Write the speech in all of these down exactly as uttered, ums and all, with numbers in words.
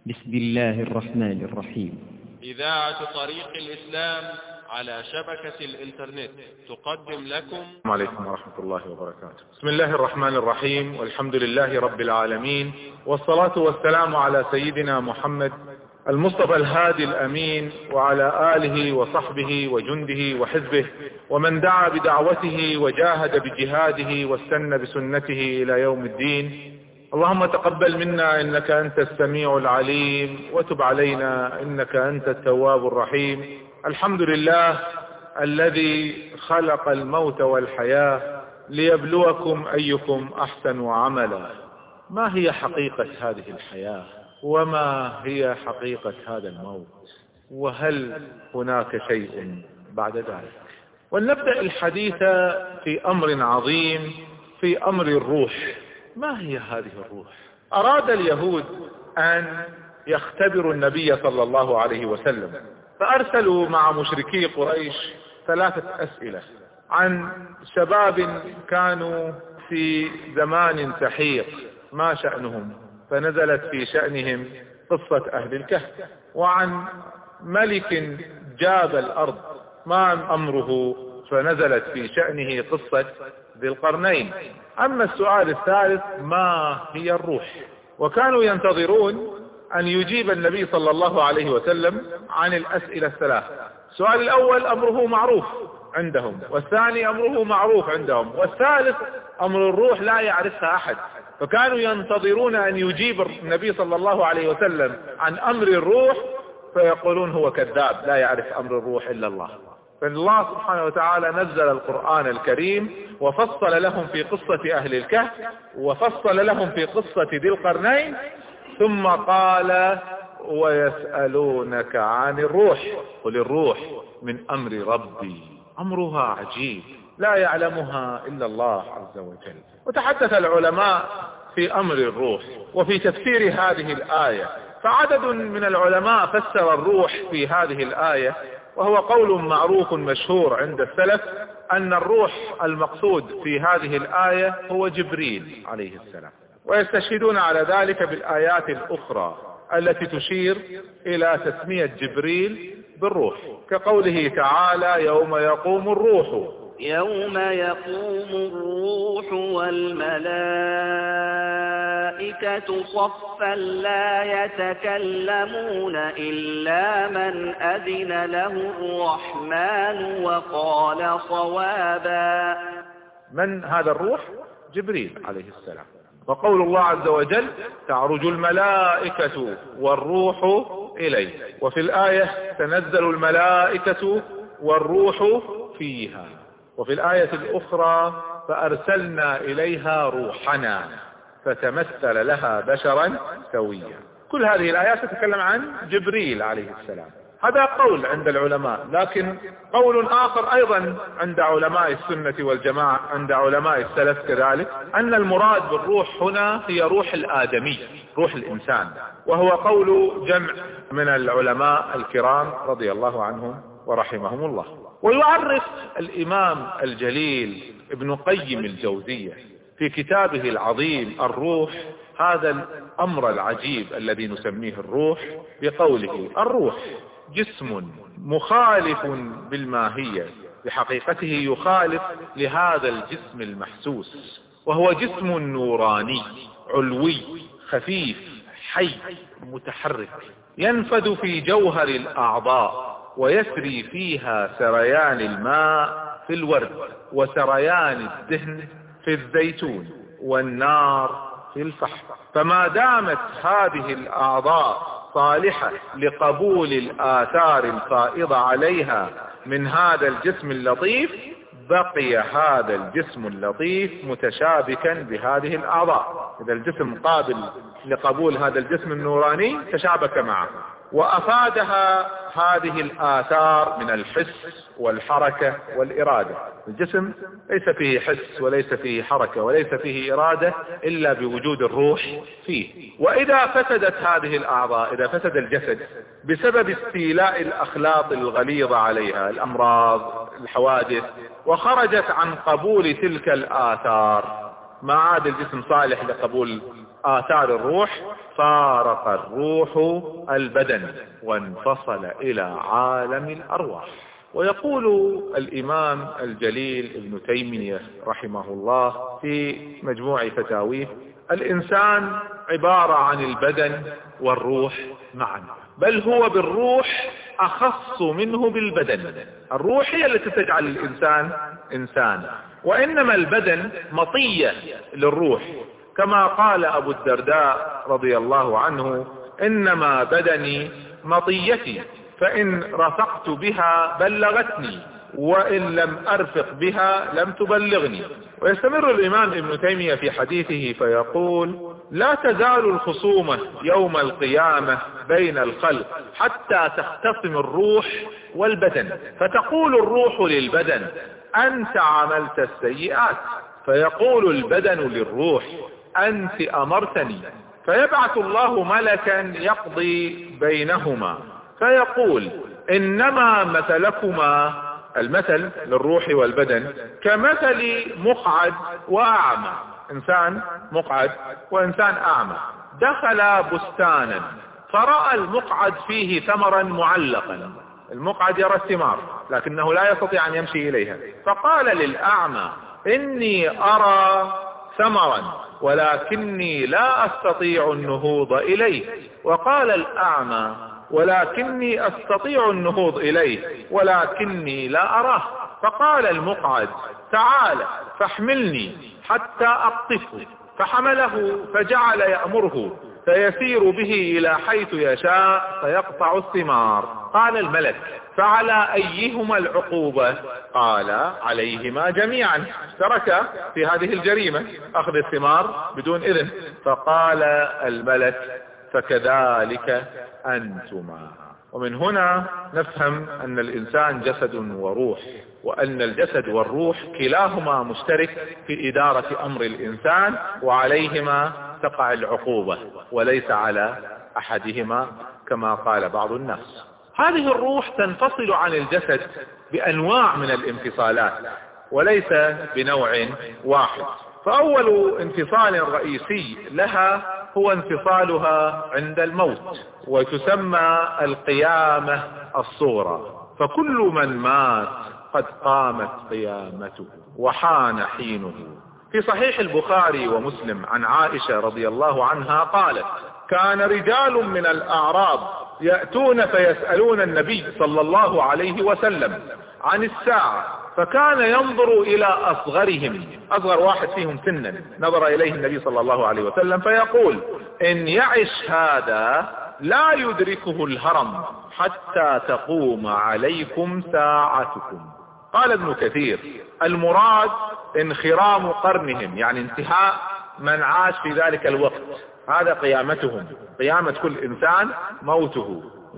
بسم الله الرحمن الرحيم. إذاعة طريق الإسلام على شبكة الإنترنت تقدم لكم. السلام عليكم ورحمة الله وبركاته. بسم الله الرحمن الرحيم، والحمد لله رب العالمين، والصلاة والسلام على سيدنا محمد المصطفى الهادي الأمين، وعلى آله وصحبه وجنده وحزبه ومن دعا بدعوته وجاهد بجهاده واستنى بسنته إلى يوم الدين. اللهم تقبل منا إنك أنت السميع العليم، وتب علينا إنك أنت التواب الرحيم. الحمد لله الذي خلق الموت والحياة ليبلوكم أيكم أحسن عملا. ما هي حقيقة هذه الحياة؟ وما هي حقيقة هذا الموت؟ وهل هناك شيء بعد ذلك؟ ولنبدأ الحديث في أمر عظيم، في أمر الروح. ما هي هذه الروح؟ أراد اليهود أن يختبروا النبي صلى الله عليه وسلم، فأرسلوا مع مشركي قريش ثلاثة أسئلة عن شباب كانوا في زمان سحيق ما شأنهم، فنزلت في شأنهم قصة أهل الكهف، وعن ملك جاب الأرض ما أمره، فنزلت في شأنه قصة ذي القرنين. أما السؤال الثالث ما هي الروح؟ وكانوا ينتظرون أن يجيب النبي صلى الله عليه وسلم عن الأسئلة الثلاث. السؤال الأول أمره معروف عندهم، والثاني أمره معروف عندهم، والثالث أمر الروح لا يعرفها أحد. فكانوا ينتظرون أن يجيب النبي صلى الله عليه وسلم عن أمر الروح، فيقولون هو كذاب لا يعرف أمر الروح إلا الله. فالله سبحانه وتعالى نزل القرآن الكريم وفصل لهم في قصة أهل الكهف، وفصل لهم في قصة ذي القرنين، ثم قال ويسألونك عن الروح قل الروح من أمر ربي. أمرها عجيب لا يعلمها إلا الله عز وجل. وتحدث العلماء في أمر الروح وفي تفسير هذه الآية، فعدد من العلماء فسر الروح في هذه الآية، وهو قول معروف مشهور عند السلف أن الروح المقصود في هذه الآية هو جبريل عليه السلام، ويستشهدون على ذلك بالآيات الأخرى التي تشير إلى تسمية جبريل بالروح، كقوله تعالى يوم يقوم الروح يوم يقوم الروح والملائكة صفا لا يتكلمون إلا من أذن له الرحمن وقال صوابا. من هذا الروح؟ جبريل عليه السلام. وقول الله عز وجل تعرج الملائكة والروح إليه، وفي الآية تنزل الملائكة والروح فيها، وفي الآية الأخرى فأرسلنا إليها روحنا فتمثل لها بشرا سويا. كل هذه الآيات تتكلم عن جبريل عليه السلام. هذا قول عند العلماء، لكن قول آخر أيضا عند علماء السنة والجماعة، عند علماء السلف كذلك، أن المراد بالروح هنا هي روح الآدمي، روح الإنسان، وهو قول جمع من العلماء الكرام رضي الله عنهم ورحمهم الله. ويعرف الإمام الجليل ابن قيم الجوزية في كتابه العظيم الروح هذا الأمر العجيب الذي نسميه الروح بقوله الروح جسم مخالف بالماهية، بحقيقته يخالف لهذا الجسم المحسوس، وهو جسم نوراني علوي خفيف حي متحرك، ينفذ في جوهر الأعضاء ويسري فيها سريان الماء في الورد، وسريان الدهن في الزيتون، والنار في الفحم. فما دامت هذه الأعضاء صالحة لقبول الآثار الفائضة عليها من هذا الجسم اللطيف، بقي هذا الجسم اللطيف متشابكا بهذه الأعضاء. إذا الجسم قابل لقبول هذا الجسم النوراني تشابك معه، وأفادها هذه الآثار من الحس والحركة والإرادة. الجسم ليس فيه حس وليس فيه حركة وليس فيه إرادة إلا بوجود الروح فيه. وإذا فسدت هذه الأعضاء، إذا فسد الجسد بسبب استيلاء الأخلاط الغليظة عليها، الأمراض الحوادث، وخرجت عن قبول تلك الآثار، ما عاد الجسم صالح لقبول آثار الروح فارق الروح البدن وانفصل إلى عالم الأرواح. ويقول الإمام الجليل ابن تيمية رحمه الله في مجموع فتاويه: الإنسان عبارة عن البدن والروح معا، بل هو بالروح أخص منه بالبدن. الروح هي التي تجعل الإنسان إنسان، وإنما البدن مطية للروح، كما قال أبو الدرداء رضي الله عنه: إنما بدني مطيتي، فإن رفقت بها بلغتني، وإن لم أرفق بها لم تبلغني. ويستمر الإمام ابن تيمية في حديثه فيقول: لا تزال الخصومة يوم القيامة بين الخلق حتى تختصم الروح والبدن، فتقول الروح للبدن: أنت عملت السيئات، فيقول البدن للروح: أنت أمرتني. فيبعث الله ملكا يقضي بينهما فيقول: إنما مثلكما، المثل للروح والبدن، كمثل مقعد وأعمى. إنسان مقعد وإنسان أعمى دخل بستانا، فرأى المقعد فيه ثمرا معلقا. المقعد يرى الثمار لكنه لا يستطيع أن يمشي إليها، فقال للأعمى: إني أرى ثمرا ولكني لا أستطيع النهوض إليه. وقال الأعمى: ولكني أستطيع النهوض إليه ولكني لا أراه. فقال المقعد: تعال فاحملني حتى أقطفه. فحمله فجعل يأمره فيسير به إلى حيث يشاء فيقطع الثمار. قال الملك: فعلى أيهما العقوبة؟ قال: عليهما جميعا، ترك في هذه الجريمة أخذ الثمار بدون إذن. فقال الملك: فكذلك أنتما. ومن هنا نفهم أن الإنسان جسد وروح، وأن الجسد والروح كلاهما مشترك في إدارة أمر الإنسان، وعليهما تقع العقوبة وليس على أحدهما كما قال بعض الناس. هذه الروح تنفصل عن الجسد بأنواع من الانفصالات وليس بنوع واحد. فأول انفصال رئيسي لها هو انفصالها عند الموت، وتسمى القيامة الصغرى. فكل من مات قد قامت قيامته وحان حينه. في صحيح البخاري ومسلم عن عائشة رضي الله عنها قالت: كان رجال من الأعراب يأتون فيسألون النبي صلى الله عليه وسلم عن الساعة، فكان ينظر إلى أصغرهم، أصغر واحد فيهم سنا نظر إليه النبي صلى الله عليه وسلم فيقول: إن يعش هذا لا يدركه الهرم حتى تقوم عليكم ساعتكم. قال ابن كثير: المراد انخرام قرنهم، يعني انتهاء من عاش في ذلك الوقت، هذا قيامتهم. قيامة كل إنسان موته،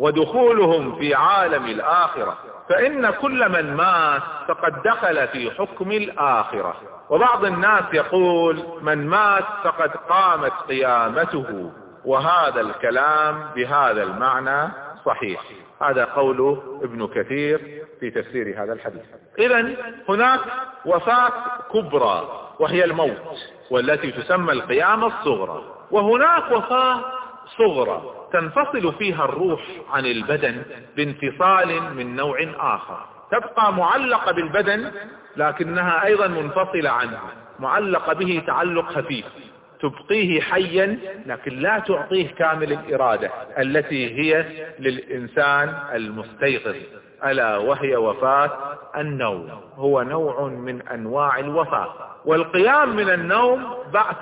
ودخولهم في عالم الآخرة، فإن كل من مات فقد دخل في حكم الآخرة. وبعض الناس يقول: من مات فقد قامت قيامته، وهذا الكلام بهذا المعنى صحيح. هذا قول ابن كثير في تفسير هذا الحديث. إذن هناك وفاة كبرى وهي الموت، والتي تسمى القيامة الصغرى، وهناك وفاة صغرى تنفصل فيها الروح عن البدن بانفصال من نوع آخر، تبقى معلقة بالبدن لكنها أيضا منفصلة عنه، معلقة به تعلق خفيف، تبقيه حيا لكن لا تعطيه كامل الإرادة التي هي للإنسان المستيقظ، ألا وهي وفاة النوم. هو نوع من أنواع الوفاة، والقيام من النوم بعث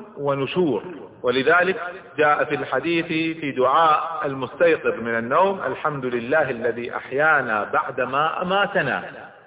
ونشور. ولذلك جاء في الحديث في دعاء المستيقظ من النوم: الحمد لله الذي أحيانا بعدما أماتنا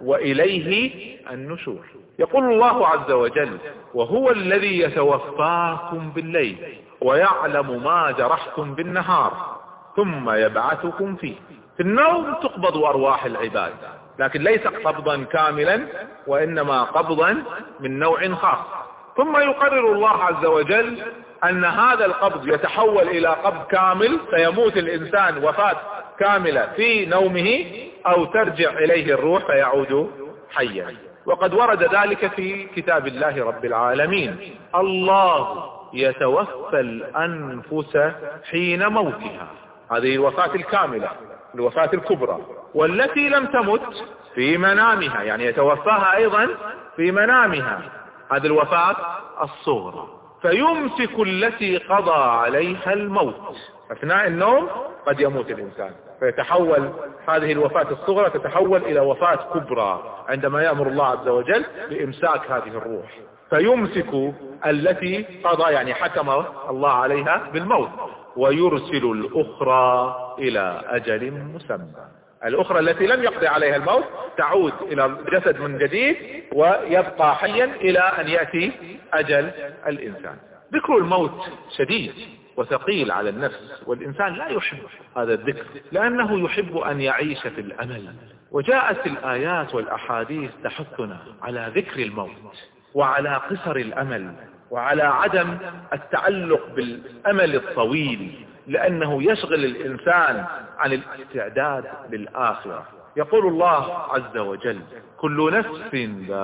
وإليه النشور. يقول الله عز وجل: وهو الذي يتوفاكم بالليل ويعلم ما جرحتم بالنهار ثم يبعثكم فيه. في النوم تقبض أرواح العباد، لكن ليس قبضا كاملا، وإنما قبضا من نوع خاص. ثم يقرر الله عز وجل أن هذا القبض يتحول إلى قبض كامل، فيموت الإنسان وفاة كاملة في نومه، أو ترجع إليه الروح فيعود حيا. وقد ورد ذلك في كتاب الله رب العالمين: الله يتوفى الأنفس حين موتها، هذه الوفاة الكاملة، الوفاة الكبرى. والتي لم تمت في منامها، يعني يتوفاها أيضا في منامها، هذه الوفاة الصغرى. فيمسك التي قضى عليها الموت. أثناء النوم قد يموت الإنسان، فيتحول هذه الوفاة الصغرى تتحول إلى وفاة كبرى عندما يأمر الله عز وجل بإمساك هذه الروح. فيمسك التي قضى، يعني حكم الله عليها بالموت، ويرسل الأخرى إلى أجل مسمى. الأخرى التي لم يقضي عليها الموت تعود إلى الجسد من جديد ويبقى حيا إلى أن يأتي أجل الإنسان. ذكر الموت شديد وثقيل على النفس، والإنسان لا يحب هذا الذكر لأنه يحب أن يعيش في الأمل. وجاءت الآيات والأحاديث تحثنا على ذكر الموت وعلى قصر الأمل وعلى عدم التعلق بالأمل الطويل، لأنه يشغل الإنسان عن الاستعداد للآخرة. يقول الله عز وجل: كل نفس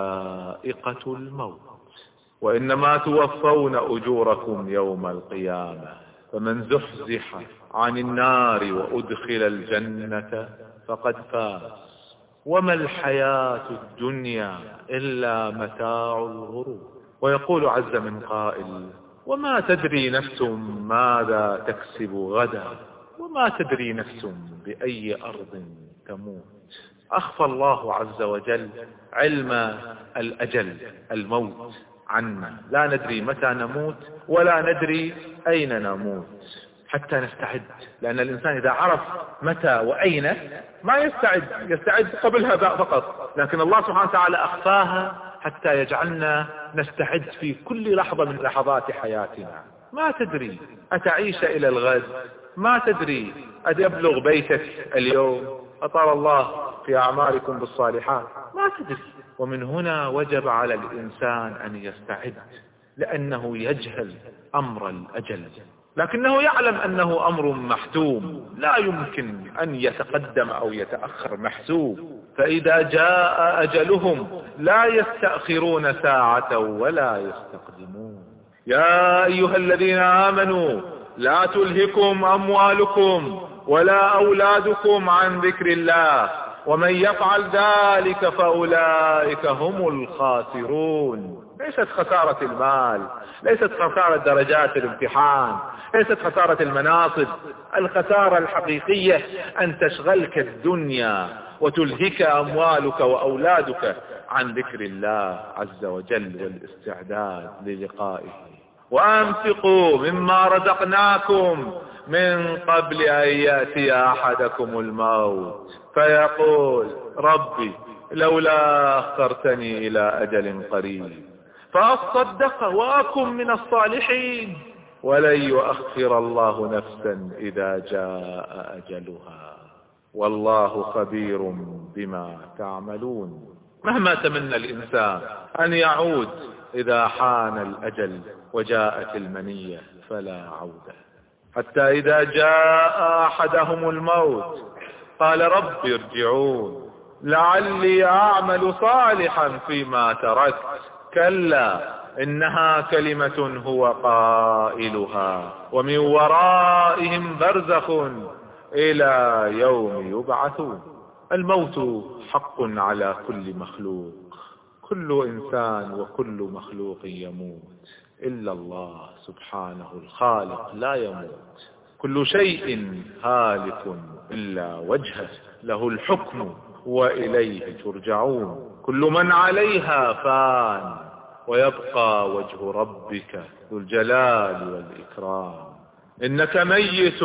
ذائقة الموت وإنما توفون أجوركم يوم القيامة فمن زحزح عن النار وأدخل الجنة فقد فاز وما الحياة الدنيا إلا متاع الغرور. ويقول عز من قائل: وما تدري نفس ماذا تكسب غدا وما تدري نفس بأي أرض تموت. أخفى الله عز وجل علم الأجل، الموت، عنا. لا ندري متى نموت ولا ندري أين نموت حتى نستعد، لأن الإنسان إذا عرف متى وأين ما يستعد، يستعد قبلها فقط، لكن الله سبحانه وتعالى أخفاها حتى يجعلنا نستعد في كل لحظة من لحظات حياتنا. ما تدري أتعيش إلى الغد، ما تدري أتبلغ بيتك اليوم، أطال الله في أعمالكم بالصالحات، ما تدري. ومن هنا وجب على الإنسان أن يستعد، لأنه يجهل أمر الأجل، لكنه يعلم أنه أمر محتوم لا يمكن أن يتقدم أو يتأخر، محسوب. فإذا جاء أجلهم لا يستأخرون ساعة ولا يستقدمون. يا أيها الذين آمنوا لا تلهكم أموالكم ولا أولادكم عن ذكر الله ومن يفعل ذلك فأولئك هم الخاسرون. ليست خسارة المال، ليست خسارة درجات الامتحان، ليست خسارة المناصب. الخسارة الحقيقية أن تشغلك الدنيا وتلهك أموالك وأولادك عن ذكر الله عز وجل والاستعداد للقائه. وأنفقوا مما رزقناكم من قبل أن يأتي أحدكم الموت فيقول ربي لولا أخرتني إلى أجل قريب فأصدق وأكن من الصالحين ولن يؤخر الله نفسا إذا جاء أجلها والله خبير بما تعملون. مهما تمنى الإنسان أن يعود إذا حان الأجل وجاءت المنية فلا عودة، حتى إذا جاء أحدهم الموت قال رب ارجعون لعلي أعمل صالحا فيما تركت كلا إنها كلمة هو قائلها ومن ورائهم برزخ إلى يوم يبعثون. الموت حق على كل مخلوق، كل إنسان وكل مخلوق يموت إلا الله سبحانه الخالق لا يموت. كل شيء هالك إلا وجهه له الحكم وإليه ترجعون. كل من عليها فان ويبقى وجه ربك ذو الجلال والإكرام. إنك ميت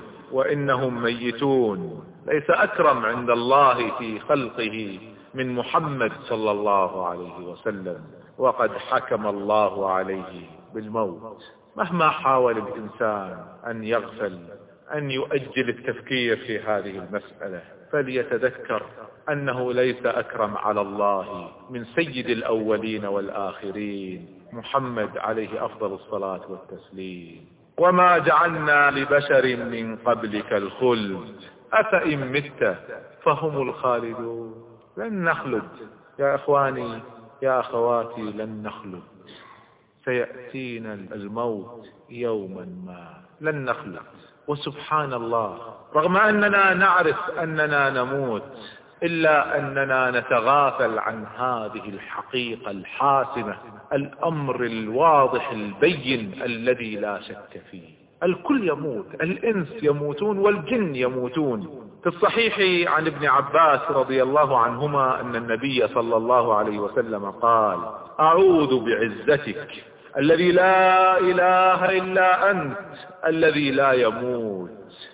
وإنهم ميتون. ليس أكرم عند الله في خلقه من محمد صلى الله عليه وسلم، وقد حكم الله عليه بالموت. مهما حاول الإنسان أن يغفل أن يؤجل التفكير في هذه المسألة فليتذكر أنه ليس أكرم على الله من سيد الأولين والآخرين محمد عليه أفضل الصلاة والتسليم. وما جعلنا لبشر من قبلك الخلد أفإن مت فهم الخالدون. لن نخلد يا إخواني يا أخواتي، لن نخلد. سيأتينا الموت يوما ما، لن نخلق. وسبحان الله، رغم أننا نعرف أننا نموت إلا أننا نتغافل عن هذه الحقيقة الحاسمة، الأمر الواضح البين الذي لا شك فيه. الكل يموت، الإنس يموتون والجن يموتون. في الصحيح عن ابن عباس رضي الله عنهما أن النبي صلى الله عليه وسلم قال: أعوذ بعزتك الذي لا إله إلا أنت الذي لا يموت،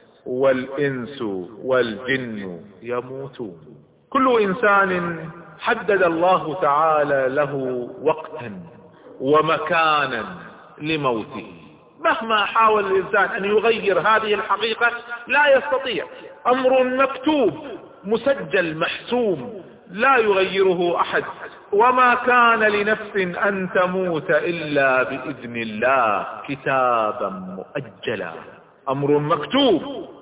والإنس والجن يموتون. كل إنسان حدد الله تعالى له وقتا ومكانا لموته. مهما حاول الإنسان أن يغير هذه الحقيقة لا يستطيع. أمر مكتوب مسجل محسوم لا يغيره أحد. وما كان لنفس أن تموت إلا بإذن الله كتابا مؤجلا. أمر مكتوب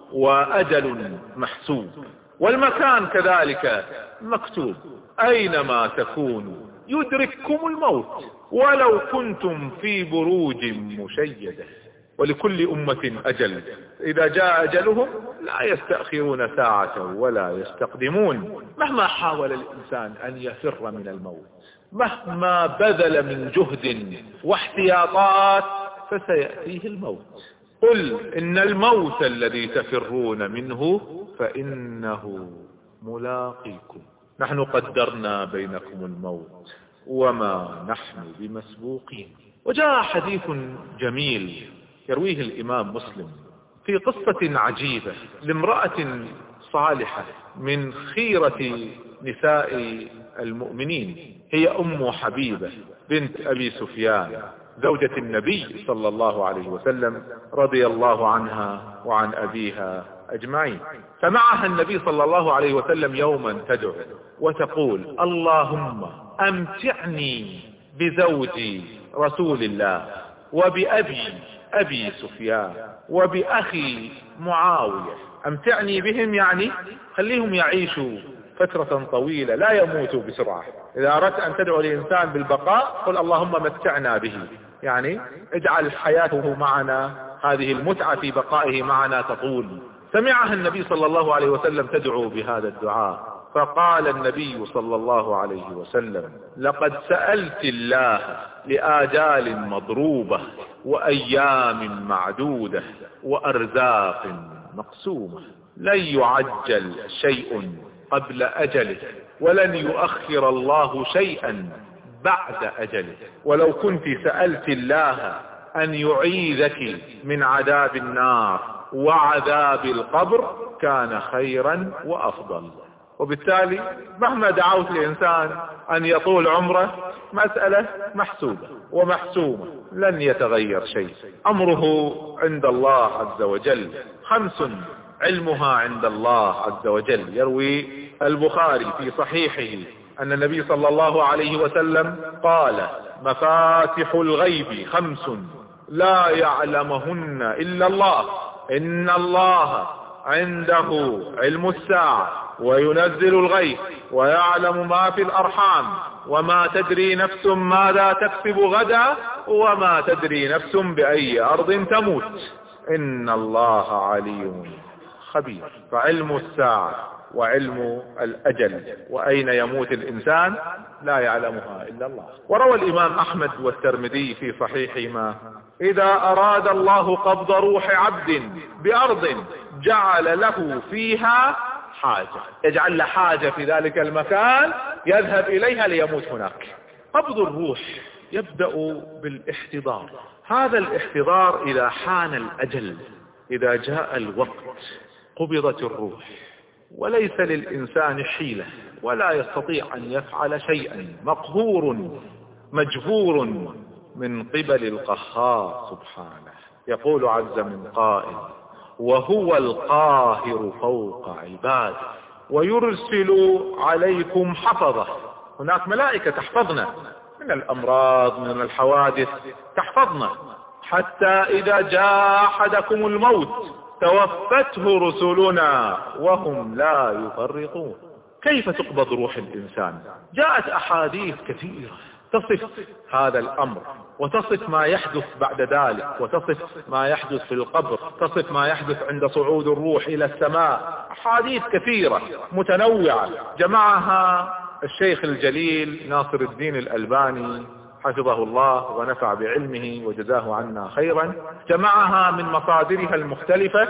وأجل محسوب، والمكان كذلك مكتوب. أينما تكونوا يدرككم الموت ولو كنتم في بروج مشيدة. ولكل أمة أجل، إذا جاء أجلهم لا يستأخرون ساعة ولا يستقدمون. مهما حاول الإنسان أن يفر من الموت، مهما بذل من جهد واحتياطات، فسيأتيه الموت. قل إن الموت الذي تفرون منه فإنه ملاقيكم. نحن قدرنا بينكم الموت وما نحن بمسبوقين. وجاء حديث جميل يرويه الإمام مسلم في قصة عجيبة لامرأة صالحة من خيرة نساء المؤمنين، هي أم حبيبة بنت أبي سفيان زوجة النبي صلى الله عليه وسلم رضي الله عنها وعن أبيها أجمعين. فمعها النبي صلى الله عليه وسلم يوما تدعو وتقول: اللهم أمتعني بزوجي رسول الله وبأبي أبي سفيان وبأخي معاوية. أمتعني بهم يعني خليهم يعيشوا فترة طويلة لا يموتوا بسرعة. إذا أردت أن تدعو الإنسان بالبقاء قل اللهم متعنا به، يعني اجعل حياته معنا، هذه المتعة في بقائه معنا تطول. سمعها النبي صلى الله عليه وسلم تدعو بهذا الدعاء، فقال النبي صلى الله عليه وسلم: لقد سألت الله لآجال مضروبة وأيام معدودة وأرزاق مقسومة. لن يعجل شيء قبل أجله ولن يؤخر الله شيئا بعد أجله. ولو كنت سألت الله أن يعيذك من عذاب النار وعذاب القبر كان خيرا وأفضل. وبالتالي مهما دعوت الإنسان أن يطول عمره مسألة محسوبة ومحسومة، لن يتغير شيء. أمره عند الله عز وجل خمس علمها عند الله عز وجل. يروي البخاري في صحيحه أن النبي صلى الله عليه وسلم قال: مفاتح الغيب خمس لا يعلمهن إلا الله. إن الله عنده علم الساعة وينزل الغيث ويعلم ما في الأرحام وما تدري نفس ماذا تكسب غدا وما تدري نفس بأي أرض تموت. إن الله عليم خبير. فعلم الساعة وعلم الأجل وأين يموت الإنسان لا يعلمها إلا الله. وروى الإمام أحمد والترمذي في صحيحهما: إذا أراد الله قبض روح عبد بأرض جعل له فيها حاجة، يجعل له حاجة في ذلك المكان يذهب إليها ليموت هناك. قبض الروح يبدأ بالاحتضار. هذا الاحتضار إذا حان الأجل، إذا جاء الوقت قبضت الروح، وليس للإنسان حيلة ولا يستطيع أن يفعل شيئا، مقهور مجبور من قبل القهار سبحانه. يقول عز من قائل: وهو القاهر فوق عباده ويرسل عليكم حفظه. هناك ملائكة تحفظنا من الأمراض من الحوادث، تحفظنا حتى إذا جاء أحدكم الموت توفته رسلنا وهم لا يفرطون. كيف تقبض روح الإنسان؟ جاءت أحاديث كثيرة تصف هذا الأمر وتصف ما يحدث بعد ذلك، وتصف ما يحدث في القبر، تصف ما يحدث عند صعود الروح إلى السماء. أحاديث كثيرة متنوعة جمعها الشيخ الجليل ناصر الدين الألباني حفظه الله ونفع بعلمه وجزاه عنا خيرا، جمعها من مصادرها المختلفة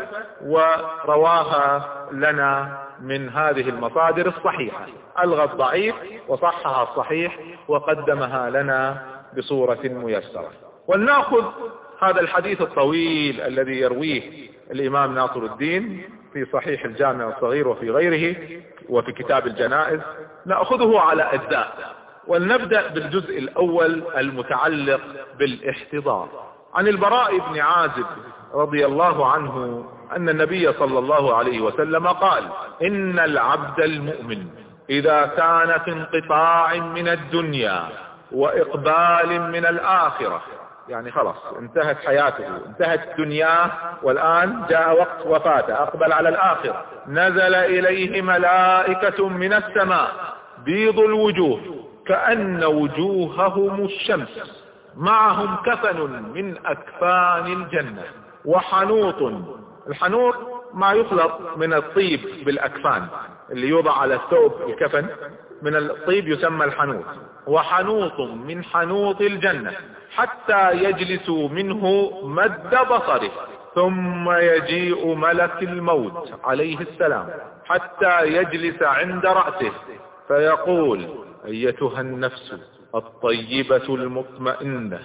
ورواها لنا من هذه المصادر الصحيحة، ألغى الضعيف وصحها الصحيح وقدمها لنا بصورة ميسرة. ولنأخذ هذا الحديث الطويل الذي يرويه الإمام ناصر الدين في صحيح الجامع الصغير وفي غيره وفي كتاب الجنائز، نأخذه على أجزاء، ولنبدأ بالجزء الأول المتعلق بالاحتضار. عن البراء بن عازب رضي الله عنه أن النبي صلى الله عليه وسلم قال: إن العبد المؤمن إذا كان في انقطاع من الدنيا وإقبال من الآخرة، يعني خلاص انتهت حياته، انتهت دنياه، والآن جاء وقت وفاته، أقبل على الآخرة، نزل إليه ملائكة من السماء بيض الوجوه كأن وجوههم الشمس، معهم كفن من أكفان الجنة وحنوط. الحنوط ما يخلط من الطيب بالأكفان اللي يوضع على الثوب الكفن، من الطيب يسمى الحنوط، وحنوط من حنوط الجنة حتى يجلس منه مد بصره، ثم يجيء ملك الموت عليه السلام حتى يجلس عند رأسه فيقول: أيتها النفس الطيبة المطمئنة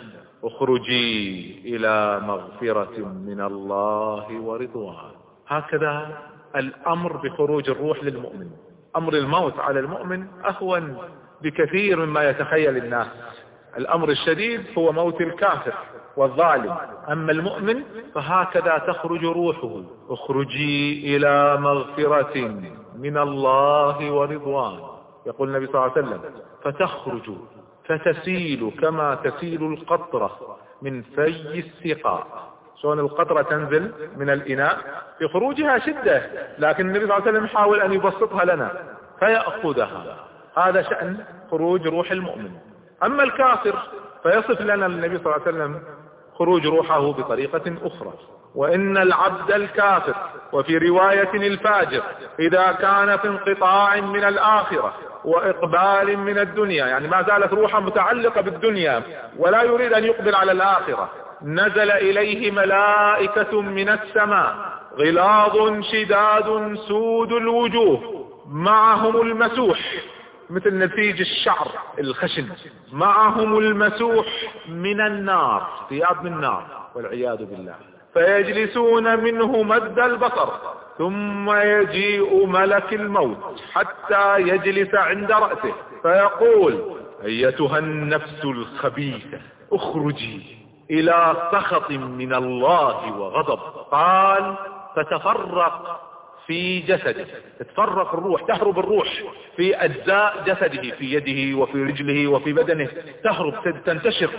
اخرجي إلى مغفرة من الله ورضوان. هكذا الأمر بخروج الروح للمؤمن. أمر الموت على المؤمن أهون بكثير مما يتخيل الناس. الأمر الشديد هو موت الكافر والظالم، أما المؤمن فهكذا تخرج روحه: اخرجي إلى مغفرة من الله ورضوان. يقول النبي صلى الله عليه وسلم: فتخرج فتسيل كما تسيل القطرة من في السقاء. شلون القطرة تنزل من الإناء؟ في خروجها شدة، لكن النبي صلى الله عليه وسلم حاول أن يبسطها لنا فيأخذها. هذا شأن خروج روح المؤمن. أما الكافر فيصف لنا النبي صلى الله عليه وسلم خروج روحه بطريقة أخرى: وإن العبد الكافر، وفي رواية الفاجر، إذا كان في انقطاع من الآخرة وإقبال من الدنيا، يعني ما زالت روحه متعلقة بالدنيا ولا يريد أن يقبل على الآخرة، نزل إليه ملائكة من السماء غلاظ شداد سود الوجوه، معهم المسوح مثل نسيج الشعر الخشن، معهم المسوح من النار، ثياب من النار والعياذ بالله، فيجلسون منه مد البصر، ثم يجيء ملك الموت حتى يجلس عند رأسه فيقول: أيتها النفس الخبيثة اخرجي إلى سخط من الله وغضب. قال: فتفرق في جسده، تتفرق الروح، تهرب الروح في أجزاء جسده، في يده وفي رجله وفي بدنه، تهرب تنتشر،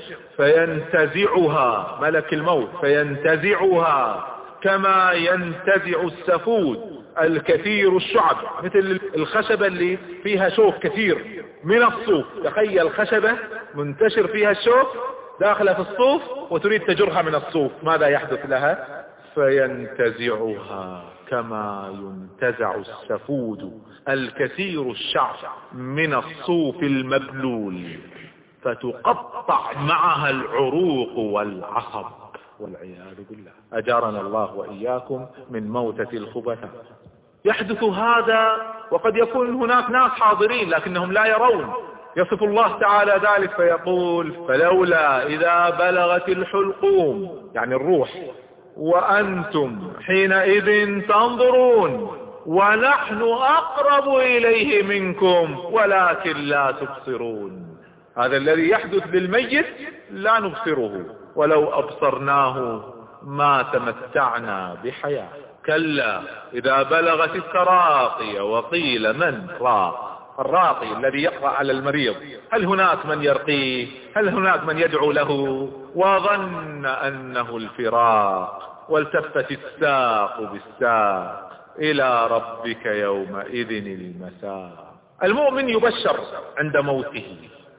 فينتزعها ملك الموت، فينتزعها كما ينتزع السفود الكثير الشعب، مثل الخشبة اللي فيها شوك كثير من الصوف. تخيل خشبة منتشر فيها الشوك داخلة في الصوف وتريد تجرها من الصوف، ماذا يحدث لها؟ فينتزعها كما ينتزع السفود الكثير الشعر من الصوف المبلول، فتقطع معها العروق والعصب والعياذ بالله. أجارنا الله وإياكم من موتة الخبثاء. يحدث هذا وقد يكون هناك ناس حاضرين لكنهم لا يرون. يصف الله تعالى ذلك فيقول: فلولا إذا بلغت الحلقوم، يعني الروح، وأنتم حينئذ تنظرون ونحن أقرب إليه منكم ولكن لا تبصرون. هذا الذي يحدث للميت لا نبصره، ولو أبصرناه ما تمتعنا بحياة. كلا إذا بلغت التراقي وقيل من راق. الراقي الذي يقرأ على المريض، هل هناك من يرقيه؟ هل هناك من يدعو له؟ وظن أنه الفراق والتفت الساق بالساق إلى ربك يومئذ المساق. المؤمن يبشر عند موته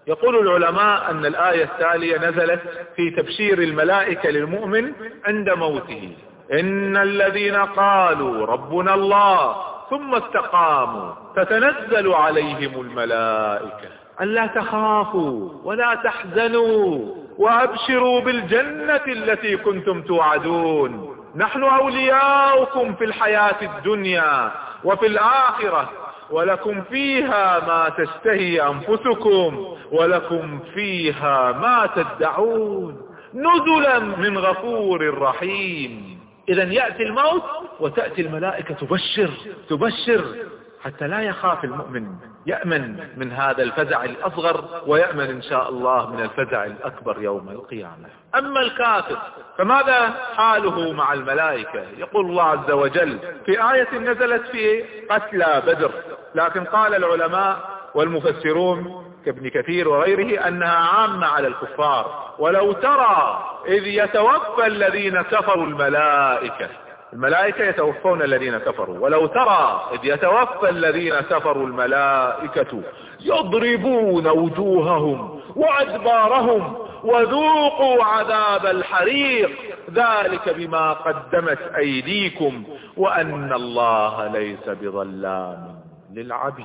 يقول العلماء أن الآية التالية نزلت في تبشير الملائكة للمؤمن عند موته. إن الذين قالوا ربنا الله ثم استقاموا تتنزل عليهم الملائكة ألا تخافوا ولا تحزنوا وأبشروا بالجنة التي كنتم توعدون نحن أولياؤكم في الحياة الدنيا وفي الآخرة ولكم فيها ما تشتهي أنفسكم ولكم فيها ما تدعون نزلا من غفور رحيم. إذا يأتي الموت وتأتي الملائكة تبشر تبشر حتى لا يخاف المؤمن، يأمن من هذا الفزع الأصغر ويأمن إن شاء الله من الفزع الأكبر يوم القيامة. أما الكافر فماذا حاله مع الملائكة؟ يقول الله عز وجل في آية نزلت في قتلى بدر، لكن قال العلماء والمفسرون كابن كثير وغيره أنها عامة على الكفار. ولو ترى إذ يتوفى الذين كفروا الملائكة، الملائكة يتوفون الذين كفروا، ولو ترى إذ يتوفى الذين كفروا الملائكة يضربون وجوههم وأدبارهم وذوقوا عذاب الحريق ذلك بما قدمت أيديكم وأن الله ليس بظلام للعبيد.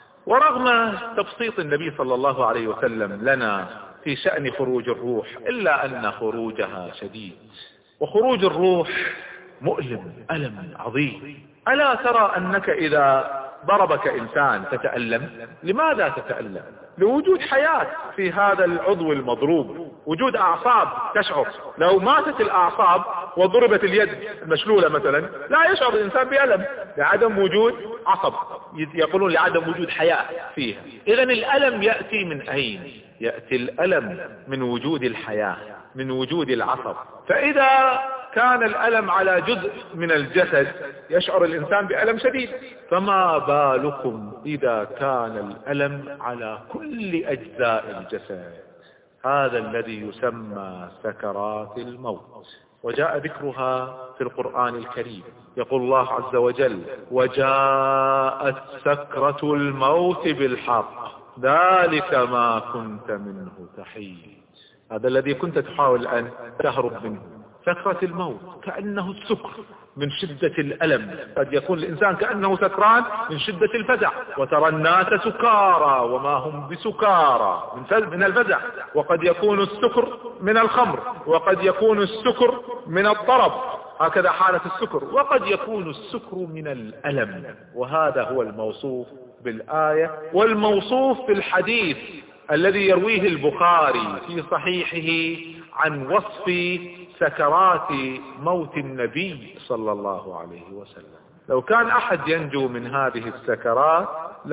ورغم تبسيط النبي صلى الله عليه وسلم لنا في شأن خروج الروح إلا أن خروجها شديد، وخروج الروح مؤلم ألم عظيم. ألا ترى أنك إذا ضربك إنسان تتألم؟ لماذا تتألم؟ لوجود حياة في هذا العضو المضروب، وجود أعصاب تشعر. لو ماتت الأعصاب وضربت اليد المشلولة مثلا لا يشعر الإنسان بألم لعدم وجود عصب، يقولون لعدم وجود حياة فيها. إذن الألم يأتي من أين؟ يأتي الألم من وجود الحياة، من وجود العصب. فإذا كان الألم على جزء من الجسد يشعر الإنسان بألم شديد، فما بالكم إذا كان الألم على كل أجزاء الجسد؟ هذا الذي يسمى سكرات الموت، وجاء ذكرها في القرآن الكريم. يقول الله عز وجل وجاءت سكرة الموت بالحق ذلك ما كنت منه تحيد. هذا الذي كنت تحاول أن تهرب منه، سكرة الموت، كأنه السكر من شدة الألم. قد يكون الإنسان كأنه سكران من شدة الفزع، وترى الناس سكارى وما هم بسكارى من الفزع. وقد يكون السكر من الخمر، وقد يكون السكر من الطرب، هكذا حالة السكر، وقد يكون السكر من الألم. وهذا هو الموصوف بالآية والموصوف في الحديث الذي يرويه البخاري في صحيحه عن وصف سكرات موت النبي صلى الله عليه وسلم. لو كان أحد ينجو من هذه السكرات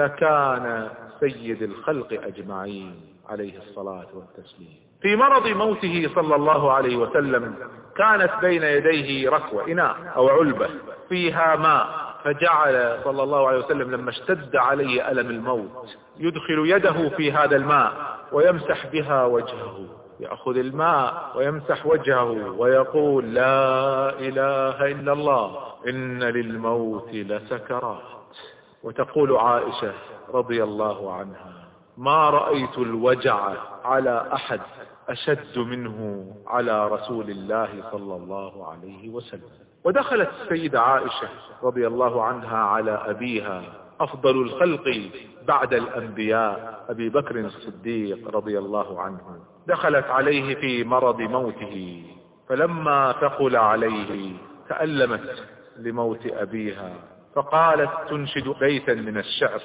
لكان سيد الخلق أجمعين عليه الصلاة والتسليم. في مرض موته صلى الله عليه وسلم كانت بين يديه ركوة، إناء أو علبة فيها ماء، فجعل صلى الله عليه وسلم لما اشتد عليه ألم الموت يدخل يده في هذا الماء ويمسح بها وجهه، يأخذ الماء ويمسح وجهه ويقول لا إله إلا الله إن للموت لسكرات. وتقول عائشة رضي الله عنها ما رأيت الوجع على أحد أشد منه على رسول الله صلى الله عليه وسلم. ودخلت السيدة عائشة رضي الله عنها على أبيها أفضل الخلق بعد الأنبياء أبي بكر الصديق رضي الله عنه، دخلت عليه في مرض موته، فلما ثقل عليه تألمت لموت أبيها، فقالت تنشد بيتا من الشعر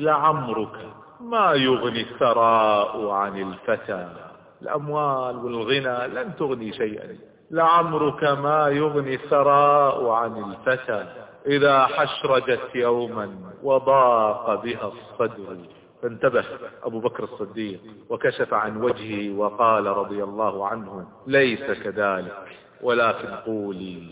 لعمرك ما يغني الثراء عن الفتى، الأموال والغنى لن تغني شيئا، لعمرك ما يغني الثراء عن الفتى إذا حشرجت يوما وضاق بها الصدر. فانتبه أبو بكر الصديق وكشف عن وجهه وقال رضي الله عنه ليس كذلك ولكن قولي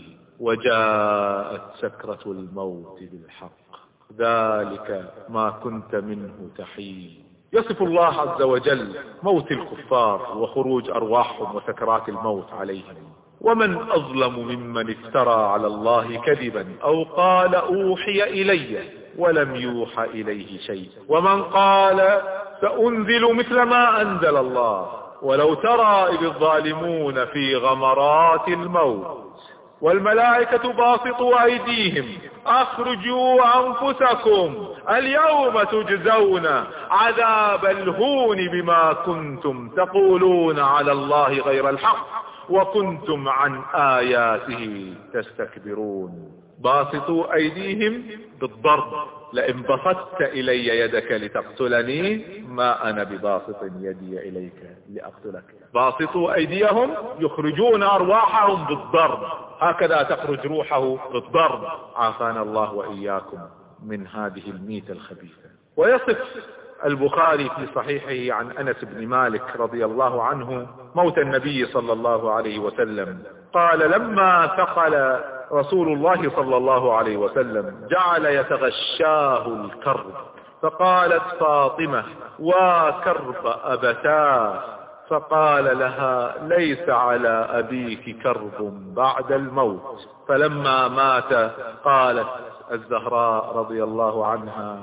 وجاءت سكرة الموت بالحق ذلك ما كنت منه تحيد. يصف الله عز وجل موت الكفار وخروج أرواحهم وسكرات الموت عليهم. ومن أظلم ممن افترى على الله كذبا أو قال أوحي إلي ولم يوحى إليه شيء، ومن قال سأنزل مثل ما أنزل الله. ولو ترى إذ الظالمون في غمرات الموت والملائكة باسطوا أيديهم أخرجوا أنفسكم اليوم تجزون عذاب الهون بما كنتم تقولون على الله غير الحق وكنتم عن آياته تستكبرون. باسطوا أيديهم بالضرب. لئن بسطت إلي يدك لتقتلني ما أنا بباسط يدي إليك لأقتلك. باسطوا أيديهم يخرجون أرواحهم بالضرب، هكذا تخرج روحه بالضرب. عافانا الله وإياكم من هذه الميتة الخبيثة. ويصف البخاري في صحيحه عن أنس بن مالك رضي الله عنه موت النبي صلى الله عليه وسلم قال: لما ثقل رسول الله صلى الله عليه وسلم جعل يتغشاه الكرب، فقالت فاطمة: وكرب أبتاه، فقال لها: ليس على أبيك كرب بعد الموت. فلما مات قالت الزهراء رضي الله عنها: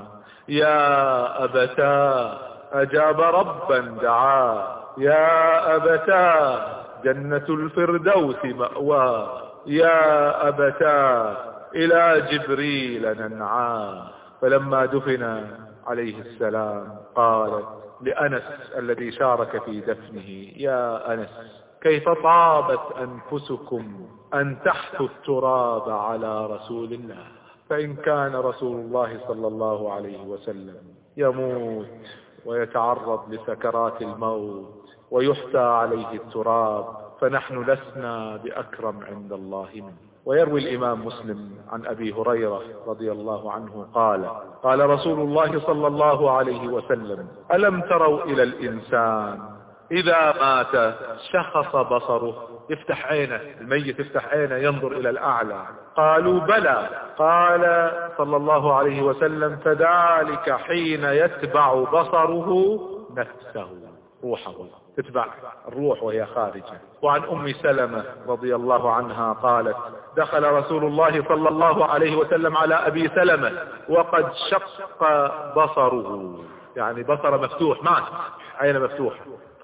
يا أبتاه أجاب ربا دعاه، يا أبتاه جنة الفردوس مأواه، يا أبتاه إلى جبريل ننعاه. فلما دفن عليه السلام قالت لأنس الذي شارك في دفنه: يا أنس كيف طابت أنفسكم أن تحثوا التراب على رسول الله. فإن كان رسول الله صلى الله عليه وسلم يموت ويتعرض لسكرات الموت ويحثى عليه التراب فنحن لسنا بأكرم عند الله منه. ويروي الإمام مسلم عن أبي هريرة رضي الله عنه قال: قال رسول الله صلى الله عليه وسلم: ألم تروا إلى الإنسان إذا مات شخص بصره؟ يفتح عينه الميت، يفتح عينه ينظر إلى الأعلى. قالوا: بلى. قال صلى الله عليه وسلم: فذلك حين يتبع بصره نفسه، روحه تتبع الروح وهي خارجة. وعن أم سلمة رضي الله عنها قالت: دخل رسول الله صلى الله عليه وسلم على أبي سلمة وقد شق بصره، يعني بصر مفتوح، مات عين مفتوحة،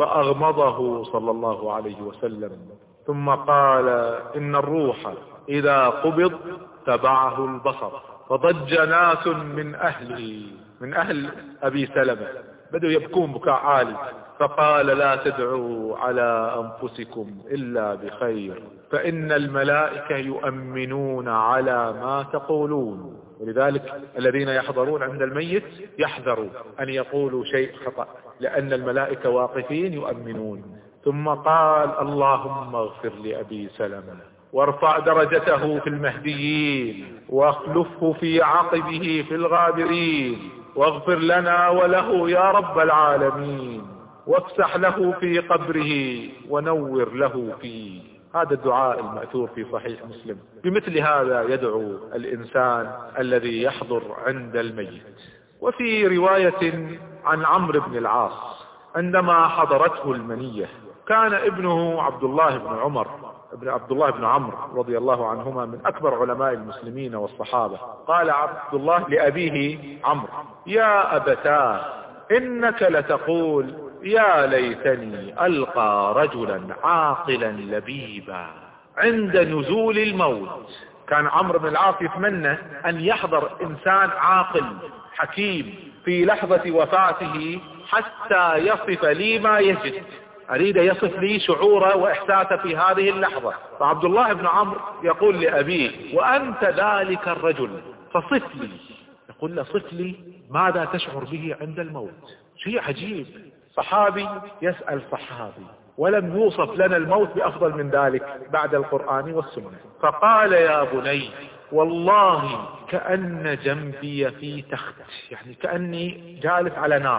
فأغمضه صلى الله عليه وسلم ثم قال: إن الروح إذا قبض تبعه البصر. فضج ناس من أهله من أهل أبي سلمة، بدأوا يبكون بكاء عالي، فقال: لا تدعوا على أنفسكم إلا بخير، فإن الملائكة يؤمنون على ما تقولون. ولذلك الذين يحضرون عند الميت يحذروا أن يقولوا شيء خطأ، لأن الملائكة واقفين يؤمنون. ثم قال: اللهم اغفر لأبي سلمة وارفع درجته في المهديين واخلفه في عقبه في الغابرين، واغفر لنا وله يا رب العالمين، وافسح له في قبره ونور له فيه. هذا الدعاء المأثور في صحيح مسلم. بمثل هذا يدعو الإنسان الذي يحضر عند الميت. وفي رواية عن عمرو بن العاص عندما حضرته المنية، كان ابنه عبد الله بن عمر ابن عبد الله بن عمرو رضي الله عنهما من أكبر علماء المسلمين والصحابة. قال عبد الله لأبيه عمرو: يا أبتاه إنك لتقول يا ليتني ألقى رجلا عاقلا لبيبا عند نزول الموت. كان عمرو بن العاص يتمنى أن يحضر إنسان عاقل حكيم في لحظة وفاته حتى يصف لي ما يجد، أريد يصف لي شعوره وإحساسه في هذه اللحظة. فعبد الله بن عمرو يقول لأبيه: وأنت ذلك الرجل فصف لي. يقول له: صف لي ماذا تشعر به عند الموت. شيء عجيب، صحابي يسأل صحابي، ولم يوصف لنا الموت بأفضل من ذلك بعد القرآن والسنة. فقال: يا بني والله كأن جنبي في تخت، يعني كأني جالس على نار،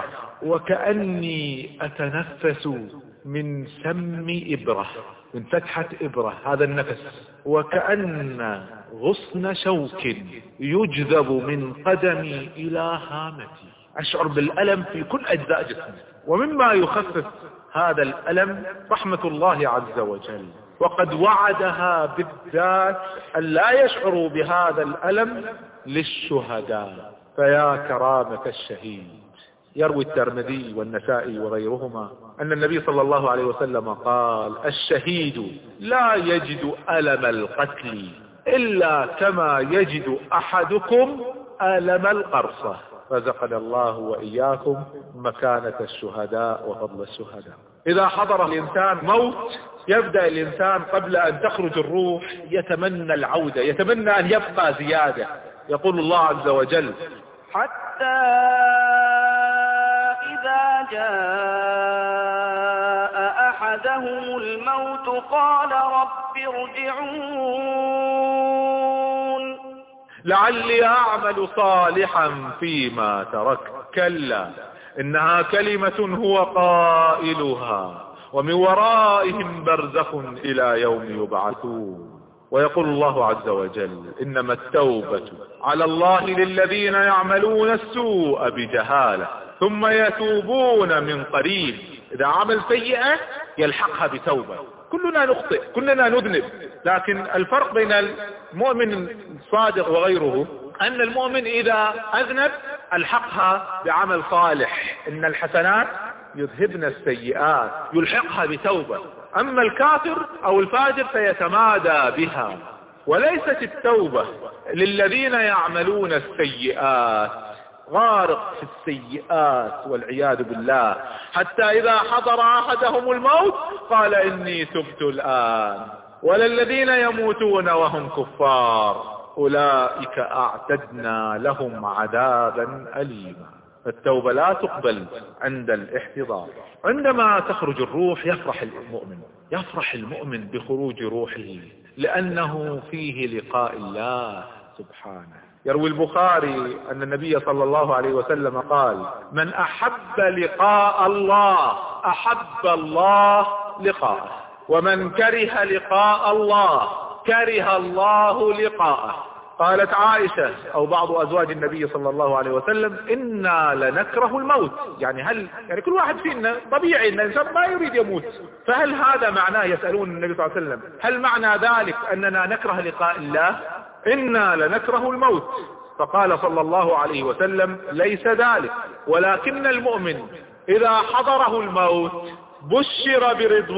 وكأني أتنفس من سم إبرة، من فتحة إبرة، هذا النفس، وكأن غصن شوك يجذب من قدمي إلى هامتي. أشعر بالألم في كل أجزاء جسمي. ومما يخفف هذا الألم رحمة الله عز وجل، وقد وعدها بالذات أن لا يشعروا بهذا الألم للشهداء. فيا كرامة الشهيد، يروي الترمذي والنسائي وغيرهما أن النبي صلى الله عليه وسلم قال: الشهيد لا يجد ألم القتل إلا كما يجد أحدكم ألم القرصة. رزقنا الله وإياكم مكانة الشهداء وفضل الشهداء. إذا حضر الإنسان موت يبدأ الإنسان قبل أن تخرج الروح يتمنى العودة، يتمنى أن يبقى زيادة. يقول الله عز وجل: حتى إذا جاء أحدهم الموت قال رب ارجعون لعلي أعمل صالحا فيما تركت كلا إنها كلمة هو قائلها ومن ورائهم برزخ إلى يوم يبعثون. ويقول الله عز وجل: إنما التوبة على الله للذين يعملون السوء بجهالة ثم يتوبون من قريب. إذا عمل سيئة يلحقها بتوبة. كلنا نخطئ، كلنا نذنب، لكن الفرق بين المؤمن الصادق وغيره أن المؤمن إذا أذنب ألحقها بعمل صالح، إن الحسنات يذهبن السيئات، يلحقها بتوبة. أما الكافر أو الفاجر فيتمادى بها. وليست التوبة للذين يعملون السيئات، غارق في السيئات والعياذ بالله، حتى إذا حضر أحدهم الموت قال إني تبت الآن. ولا الذين يموتون وهم كفار أولئك أعتدنا لهم عذابا أليما. التوبة لا تقبل عند الاحتضار. عندما تخرج الروح يفرح المؤمن، يفرح المؤمن بخروج روحه لأنه فيه لقاء الله سبحانه. يروي البخاري أن النبي صلى الله عليه وسلم قال: من أحب لقاء الله أحب الله لقاءه، ومن كره لقاء الله كره الله لقاءه. قالت عائشة أو بعض أزواج النبي صلى الله عليه وسلم: إنا لنكره الموت. يعني هل يعني كل واحد فينا طبيعي أن الإنسان ما يريد يموت، فهل هذا معناه؟ يسألون النبي صلى الله عليه وسلم: هل معنى ذلك أننا نكره لقاء الله؟ إنا لنكره الموت. فقال صلى الله عليه وسلم: ليس ذلك، ولكن المؤمن إذا حضره الموت بشر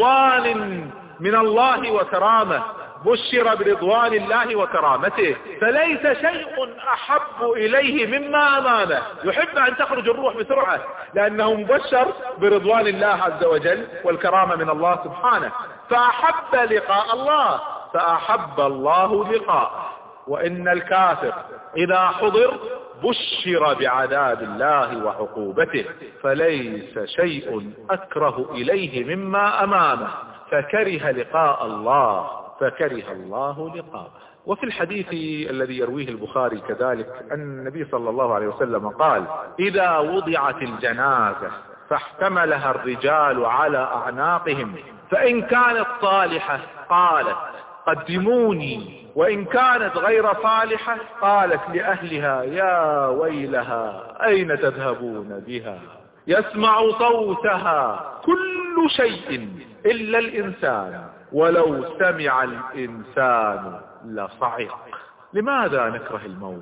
برضوان من الله وكرامة، بشر برضوان الله وكرامته، فليس شيء أحب إليه مما أمامه. يحب أن تخرج الروح بسرعة لأنه مبشر برضوان الله عز وجل والكرامة من الله سبحانه، فأحب لقاء الله فأحب الله لقاءه. وإن الكافر إذا حضر بشر بعذاب الله وعقوبته، فليس شيء أكره إليه مما أمامه، فكره لقاء الله فكره الله لقاءه. وفي الحديث الذي يرويه البخاري كذلك أن النبي صلى الله عليه وسلم قال: إذا وضعت الجنازة فاحتملها الرجال على أعناقهم فإن كانت صالحة قالت قدموني، وإن كانت غير صالحة قالت لأهلها يا ويلها أين تذهبون بها. يسمع صوتها كل شيء إلا الإنسان، ولو سمع الإنسان لصعق. لماذا نكره الموت؟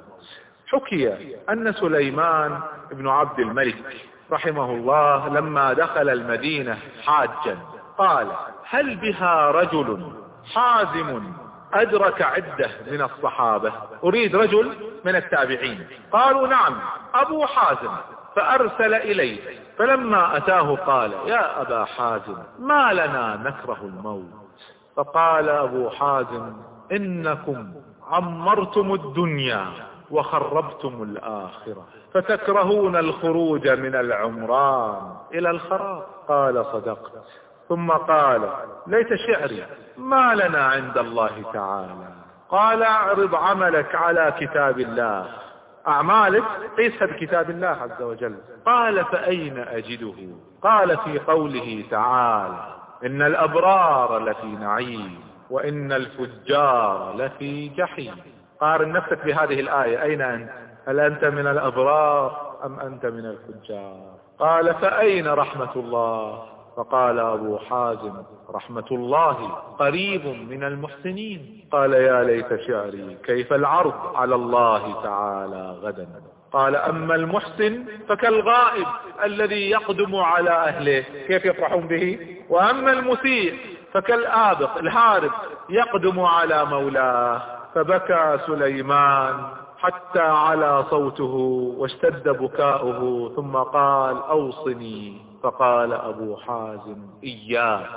حكي أن سليمان بن عبد الملك رحمه الله لما دخل المدينة حاجا قال: هل بها رجل حازم أدرك عدة من الصحابة؟ أريد رجل من التابعين. قالوا: نعم أبو حازم. فأرسل إليه، فلما أتاه قال: يا أبا حازم ما لنا نكره الموت؟ فقال أبو حازم: إنكم عمرتم الدنيا وخربتم الآخرة، فتكرهون الخروج من العمران إلى الخراب. قال: صدقت. ثم قال: ليت شعري ما لنا عند الله تعالى. قال: اعرض عملك على كتاب الله، أعمالك قيسها بكتاب الله عز وجل. قال: فأين أجده؟ قال: في قوله تعالى: إن الأبرار لفي نعيم وإن الفجار لفي جحيم. قارن نفسك بهذه الآية، أين أنت؟ هل أنت من الأبرار أم أنت من الفجار؟ قال: فأين رحمة الله؟ فقال أبو حازم: رحمة الله قريب من المحسنين. قال يا ليت شعري كيف العرض على الله تعالى غدا. قال أما المحسن فكالغائب الذي يقدم على أهله كيف يفرحون به، وأما المسيء فكالآبق الهارب يقدم على مولاه. فبكى سليمان حتى على صوته واشتد بكاؤه، ثم قال أوصني. فقال أبو حازم إياك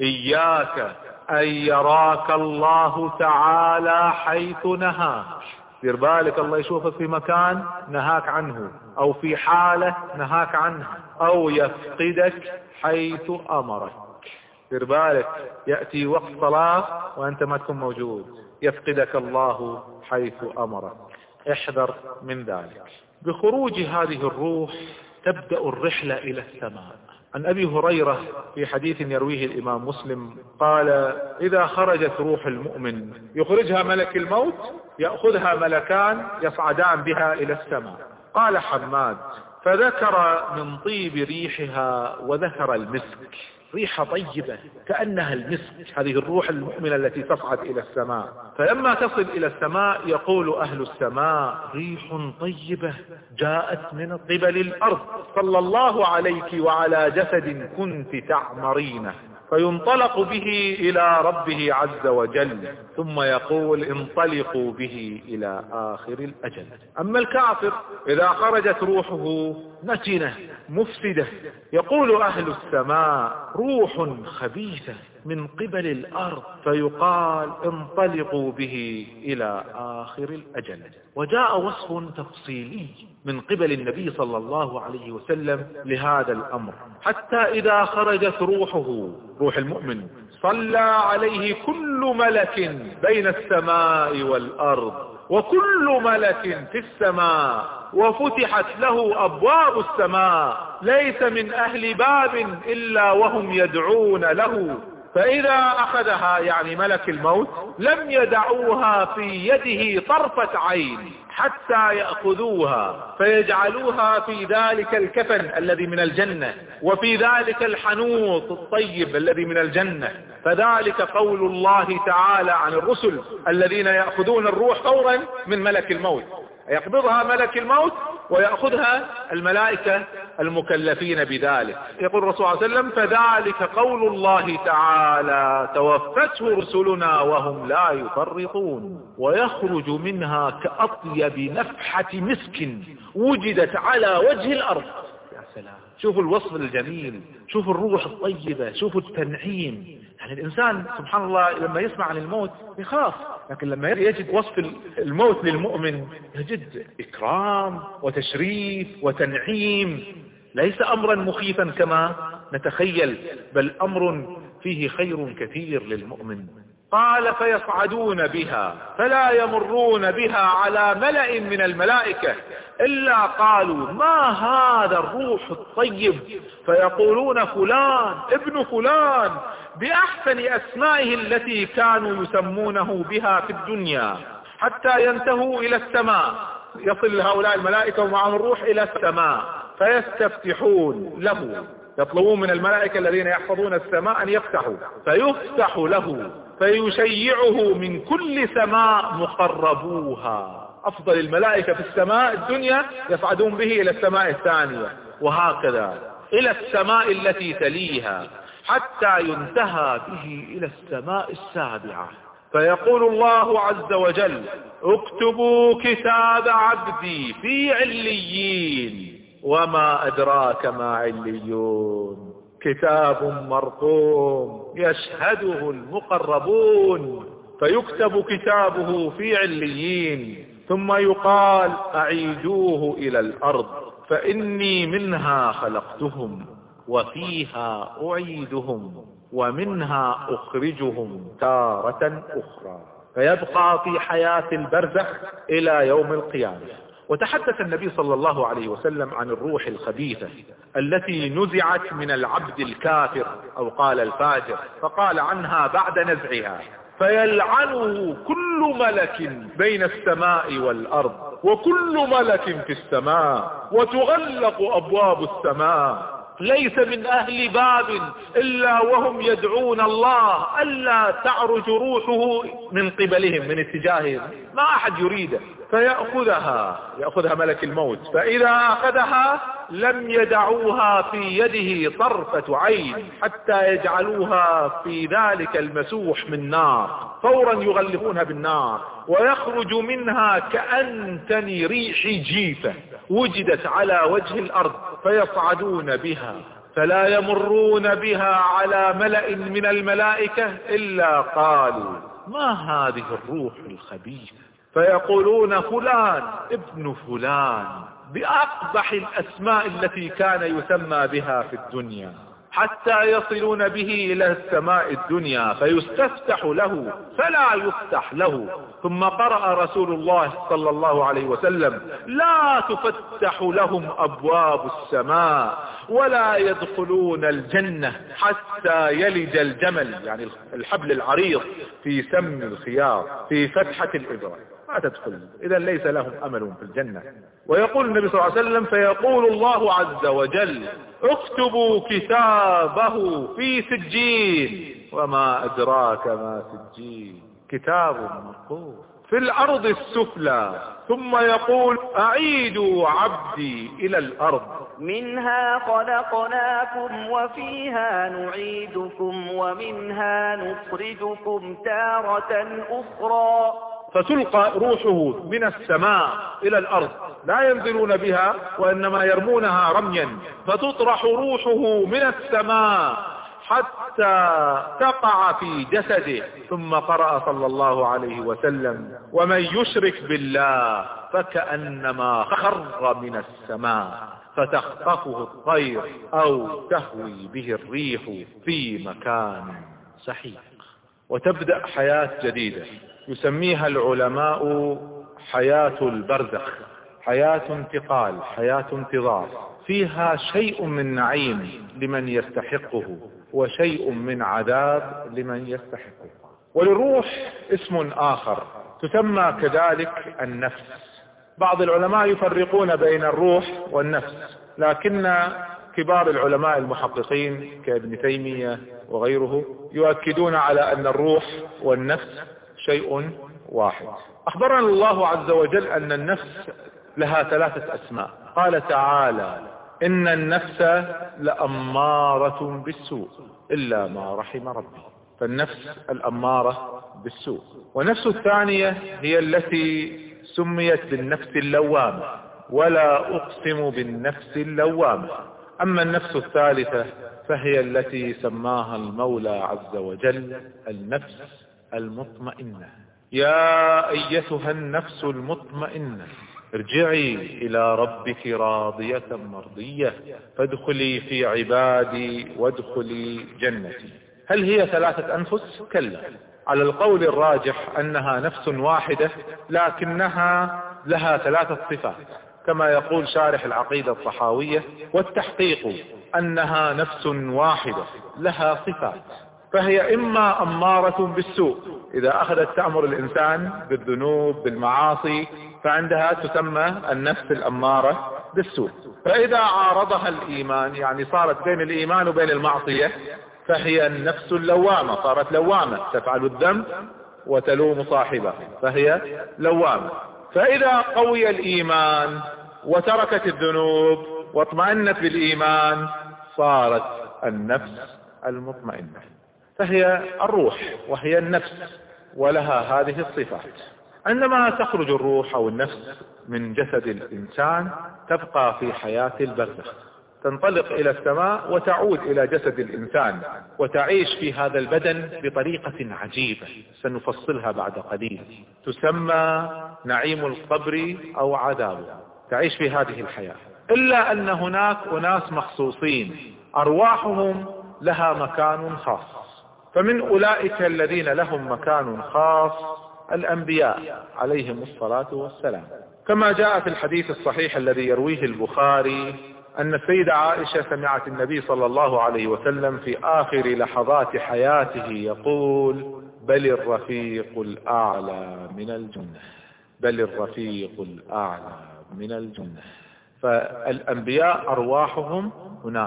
إياك أن يراك الله تعالى حيث نهاك. دير بالك الله يشوفك في مكان نهاك عنه، أو في حالة نهاك عنها، أو يفقدك حيث أمرك. دير بالك يأتي وقت صلاة وأنت ما تكون موجود، يفقدك الله حيث أمرك. احذر من ذلك. بخروج هذه الروح تبدأ الرحلة إلى السماء. عن أبي هريرة في حديث يرويه الإمام مسلم قال إذا خرجت روح المؤمن يخرجها ملك الموت، يأخذها ملكان يصعدان بها إلى السماء. قال حماد فذكر من طيب ريحها وذكر المسك، ريحة طيبة كأنها المسك، هذه الروح المؤمنة التي تصعد إلى السماء. فلما تصل إلى السماء يقول أهل السماء ريح طيبة جاءت من قبل الأرض، صلى الله عليك وعلى جسد كنت تعمرينه. فينطلق به إلى ربه عز وجل، ثم يقول انطلقوا به إلى آخر الأجل. أما الكافر إذا خرجت روحه نتنة مفسدة، يقول أهل السماء روح خبيثة من قبل الأرض، فيقال انطلقوا به إلى آخر الأجل. وجاء وصف تفصيلي من قبل النبي صلى الله عليه وسلم لهذا الأمر، حتى إذا خرجت روحه روح المؤمن صلى عليه كل ملك بين السماء والأرض، وكل ملك في السماء، وفتحت له أبواب السماء، ليس من أهل باب إلا وهم يدعون له. فإذا أخذها يعني ملك الموت لم يدعوها في يده طرفة عين حتى يأخذوها فيجعلوها في ذلك الكفن الذي من الجنة، وفي ذلك الحنوط الطيب الذي من الجنة. فذلك قول الله تعالى عن الرسل الذين يأخذون الروح فورا من ملك الموت، يقبضها ملك الموت ويأخذها الملائكة المكلفين بذلك. يقول الرسول صلى الله عليه وسلم فذلك قول الله تعالى توفته رسلنا وهم لا يفرطون، ويخرج منها كأطيب نفحة مسك وجدت على وجه الأرض. يا سلام، شوفوا الوصف الجميل، شوفوا الروح الطيبة، شوفوا التنعيم. يعني الإنسان سبحان الله لما يسمع عن الموت يخاف، لكن لما يجد وصف الموت للمؤمن يجد إكرام وتشريف وتنعيم، ليس أمرا مخيفا كما نتخيل، بل أمر فيه خير كثير للمؤمن. قال فيصعدون بها فلا يمرون بها على ملأ من الملائكة إلا قالوا ما هذا الروح الطيب، فيقولون فلان ابن فلان بأحسن أسمائه التي كانوا يسمونه بها في الدنيا، حتى ينتهوا إلى السماء. يصل هؤلاء الملائكة ومعهم الروح إلى السماء فيستفتحون له، يطلبون من الملائكة الذين يحفظون السماء أن يفتحوا، فيفتح له فيشيعه من كل سماء مقربوها. أفضل الملائكة في السماء الدنيا يصعدون به إلى السماء الثانية، وهكذا إلى السماء التي تليها، حتى ينتهى به إلى السماء السابعة. فيقول الله عز وجل اكتبوا كتاب عبدي في عليين، وما أدراك ما عليون، كتاب مرقوم يشهده المقربون. فيكتب كتابه في عليين، ثم يقال أعيدوه إلى الأرض فإني منها خلقتهم وفيها أعيدهم ومنها أخرجهم تارة أخرى. فيبقى في حياة البرزخ إلى يوم القيامة. وتحدث النبي صلى الله عليه وسلم عن الروح الخبيثة التي نزعت من العبد الكافر أو قال الفاجر، فقال عنها بعد نزعها فيلعنه كل ملك بين السماء والأرض وكل ملك في السماء، وتغلق أبواب السماء، ليس من أهل باب إلا وهم يدعون الله ألا تعرج روحه من قبلهم، من اتجاههم، ما أحد يريده، فيأخذها يأخذها ملك الموت، فإذا أخذها لم يدعوها في يده طرفة عين حتى يجعلوها في ذلك المسوح من نار، فورا يغلفونها بالنار، ويخرج منها كأنتن ريح جيفة وجدت على وجه الأرض، فيصعدون بها فلا يمرون بها على ملأ من الملائكة إلا قالوا ما هذه الروح الخبيثة، فيقولون فلان ابن فلان بأقبح الأسماء التي كان يسمى بها في الدنيا، حتى يصلون به إلى السماء الدنيا فيستفتح له فلا يفتح له. ثم قرأ رسول الله صلى الله عليه وسلم لا تفتح لهم أبواب السماء ولا يدخلون الجنة حتى يلج الجمل، يعني الحبل العريض في سم الخياط في فتحة الإبرة، ما تدخل، إذا ليس لهم أمل في الجنة. ويقول النبي صلى الله عليه وسلم فيقول الله عز وجل اكتبوا كتابه في سجين، وما أدراك ما سجين، كتاب مرقوم في الأرض السفلى، ثم يقول أعيدوا عبدي إلى الأرض منها خلقناكم وفيها نعيدكم ومنها نخرجكم تارة أخرى. فتلقى روحه من السماء إلى الأرض، لا ينزلون بها وإنما يرمونها رميا، فتطرح روحه من السماء حتى تقع في جسده. ثم قرأ صلى الله عليه وسلم ومن يشرك بالله فكأنما خر من السماء فتخطفه الطير أو تهوي به الريح في مكان سحيق. وتبدأ حياة جديدة يسميها العلماء حياة البرزخ، حياة انتقال، حياة انتظار، فيها شيء من نعيم لمن يستحقه وشيء من عذاب لمن يستحقه. وللروح اسم آخر تسمى كذلك النفس. بعض العلماء يفرقون بين الروح والنفس، لكن كبار العلماء المحققين كابن تيمية وغيره يؤكدون على أن الروح والنفس شيء واحد. أخبرنا الله عز وجل أن النفس لها ثلاثة أسماء، قال تعالى إن النفس لأمارة بالسوء إلا ما رحم ربي، فالنفس الأمارة بالسوء. والنفس الثانية هي التي سميت بالنفس اللوامة، ولا أقسم بالنفس اللوامة. أما النفس الثالثة فهي التي سماها المولى عز وجل النفس المطمئنة. يا أيتها النفس المطمئنة ارجعي إلى ربك راضية مرضية فادخلي في عبادي وادخلي جنتي. هل هي ثلاثة أنفس؟ كلا، على القول الراجح أنها نفس واحدة لكنها لها ثلاثة صفات، كما يقول شارح العقيدة الطحاوية والتحقيق أنها نفس واحدة لها صفات، فهي إما أمارة بالسوء، إذا أخذت تأمر الإنسان بالذنوب بالمعاصي فعندها تسمى النفس الأمارة بالسوء. فإذا عارضها الإيمان، يعني صارت بين الإيمان وبين المعصية، فهي النفس اللوامة، صارت لوامة تفعل الذنب وتلوم صاحبه فهي لوامة. فإذا قوي الإيمان وتركت الذنوب واطمأنت بالإيمان صارت النفس المطمئنة، فهي الروح وهي النفس ولها هذه الصفات. عندما تخرج الروح أو النفس من جسد الإنسان تبقى في حياة البرزخ، تنطلق إلى السماء وتعود إلى جسد الإنسان وتعيش في هذا البدن بطريقة عجيبة سنفصلها بعد قليل، تسمى نعيم القبر أو عذابه، تعيش في هذه الحياة. إلا أن هناك أناس مخصوصين أرواحهم لها مكان خاص، فمن أولئك الذين لهم مكان خاص الأنبياء عليهم الصلاة والسلام، كما جاء في الحديث الصحيح الذي يرويه البخاري أن السيدة عائشة سمعت النبي صلى الله عليه وسلم في آخر لحظات حياته يقول بل الرفيق الأعلى من الجنة، بل الرفيق الأعلى من الجنة. فالأنبياء أرواحهم هناك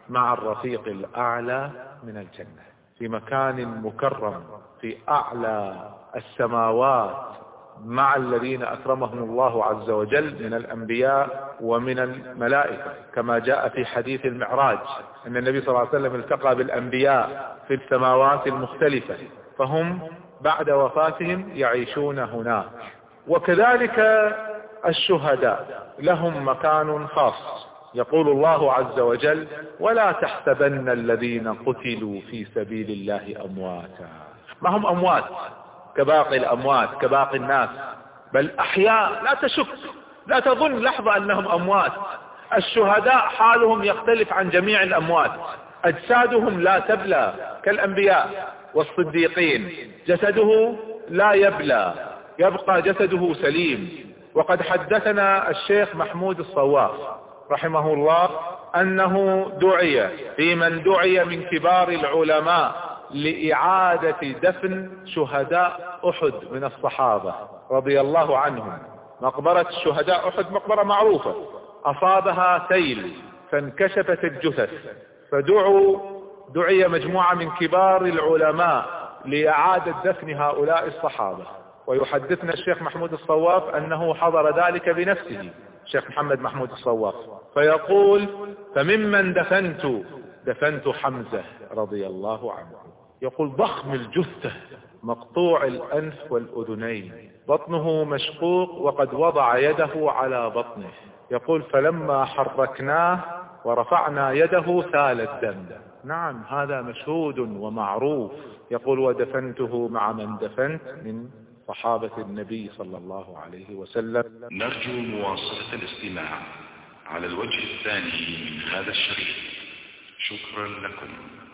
مع الرفيق الأعلى من الجنة، في مكان مكرم في أعلى السماوات مع الذين أكرمهم الله عز وجل من الأنبياء ومن الملائكة، كما جاء في حديث المعراج أن النبي صلى الله عليه وسلم التقى بالأنبياء في السماوات المختلفة، فهم بعد وفاتهم يعيشون هناك. وكذلك الشهداء لهم مكان خاص، يقول الله عز وجل: ولا تحسبن الذين قتلوا في سبيل الله أمواتا. ما هم أموات كباقي الأموات كباقي الناس، بل أحياء، لا تشك لا تظن لحظة أنهم أموات. الشهداء حالهم يختلف عن جميع الأموات، أجسادهم لا تبلى كالأنبياء والصديقين، جسده لا يبلى، يبقى جسده سليم. وقد حدثنا الشيخ محمود الصواف رحمه الله أنه دعي في من دعي من كبار العلماء لإعادة دفن شهداء أحد من الصحابة رضي الله عنهم. مقبرة الشهداء أحد مقبرة معروفة، أصابها سيل فانكشفت الجثث، فدعوا دعي مجموعة من كبار العلماء لإعادة دفن هؤلاء الصحابة. ويحدثنا الشيخ محمود الصواف أنه حضر ذلك بنفسه، الشيخ محمد محمود الصواف، فيقول: فممن دفنت دفنت حمزة رضي الله عنه. يقول: ضخم الجثة، مقطوع الأنف والأذنين، بطنه مشقوق، وقد وضع يده على بطنه. يقول: فلما حركناه ورفعنا يده سال الدم. نعم، هذا مشهود ومعروف. يقول: ودفنته مع من دفنت من صحابة النبي صلى الله عليه وسلم. نرجو مواصلة الاستماع على الوجه الثاني من هذا الشريط. شكرا لكم.